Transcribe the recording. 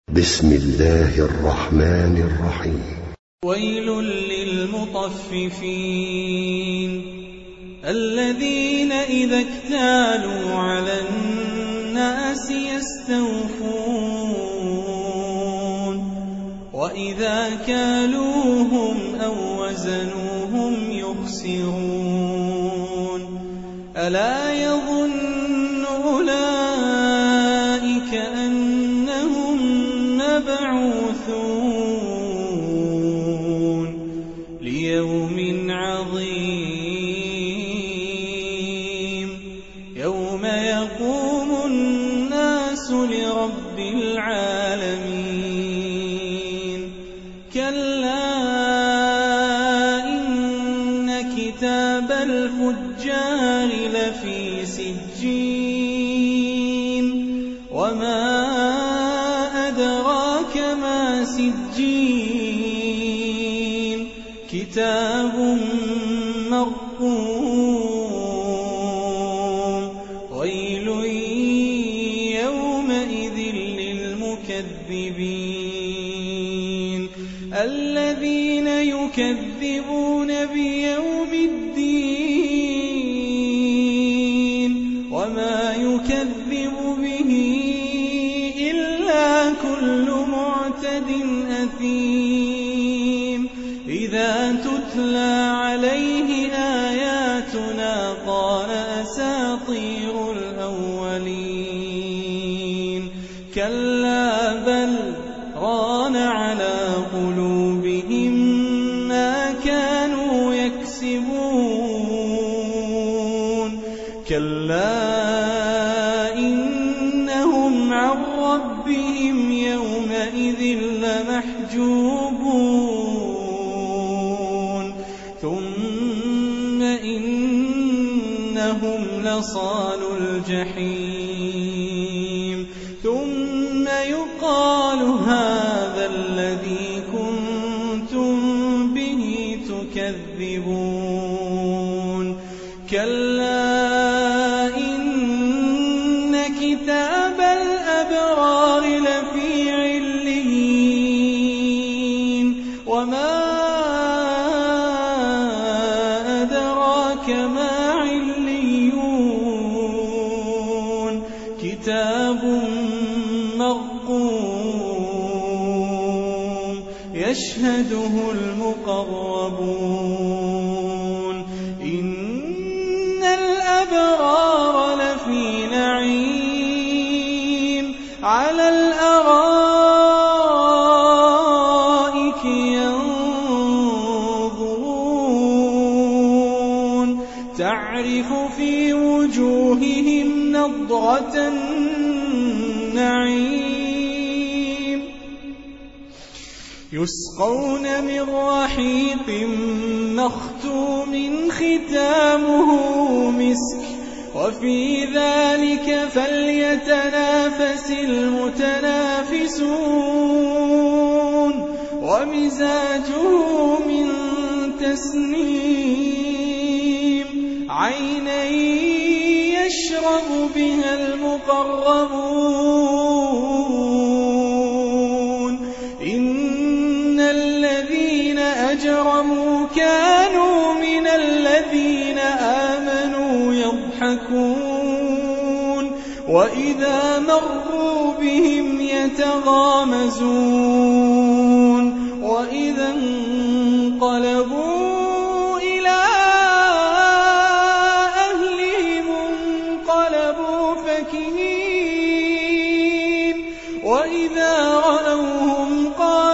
بسم الله الرحمن الرحيم. ويل للمطففين الذين إذا اكتالوا على الناس يستوفون وإذا كالوهم أو وزنوهم يخسرون ألا يظن أولئك أنهم مبعوثون ليوم عظيم يوم يقوم الناس لرب العالمين كلا إن كتاب الفجار لفي سجين وما أدراك ما سجين كتاب مرقوم ويل يومئذ للمكذبين الذين يكذبون بيوم الدين وما يكذب به إلا كل معتد أثيم إذا تتلى عليه آياتنا قال أساطير الأولين كلا بل ران على قلوبهم ما كانوا يكسبون كلا إنهم عن ربهم يومئذ لمحجوبون ثم إنهم لصال الجحيم ثم يقال هذا الذي كنتم به تكذبون كلا إن كتاب الأبرار لفي عليين وما أدراك ما عليون كتاب مرقوم يشهده المقربون إن الأبرار لفي نعيم على الأرائك ينظرون تعرف في وجوههم نضرة النعيم يسقون من رحيق مختوم ختامه مسك وفي ذلك فليتنافس المتنافسون ومزاجه من تسنيم عينا يشرب بها المقربون إن الذين أجرموا كانوا من الذين آمنوا يضحكون وإذا مروا بهم يتغامزون وإذا انقلبوا إلى أهلهم انقلبوا فكهين وإذا رأوهم قالوا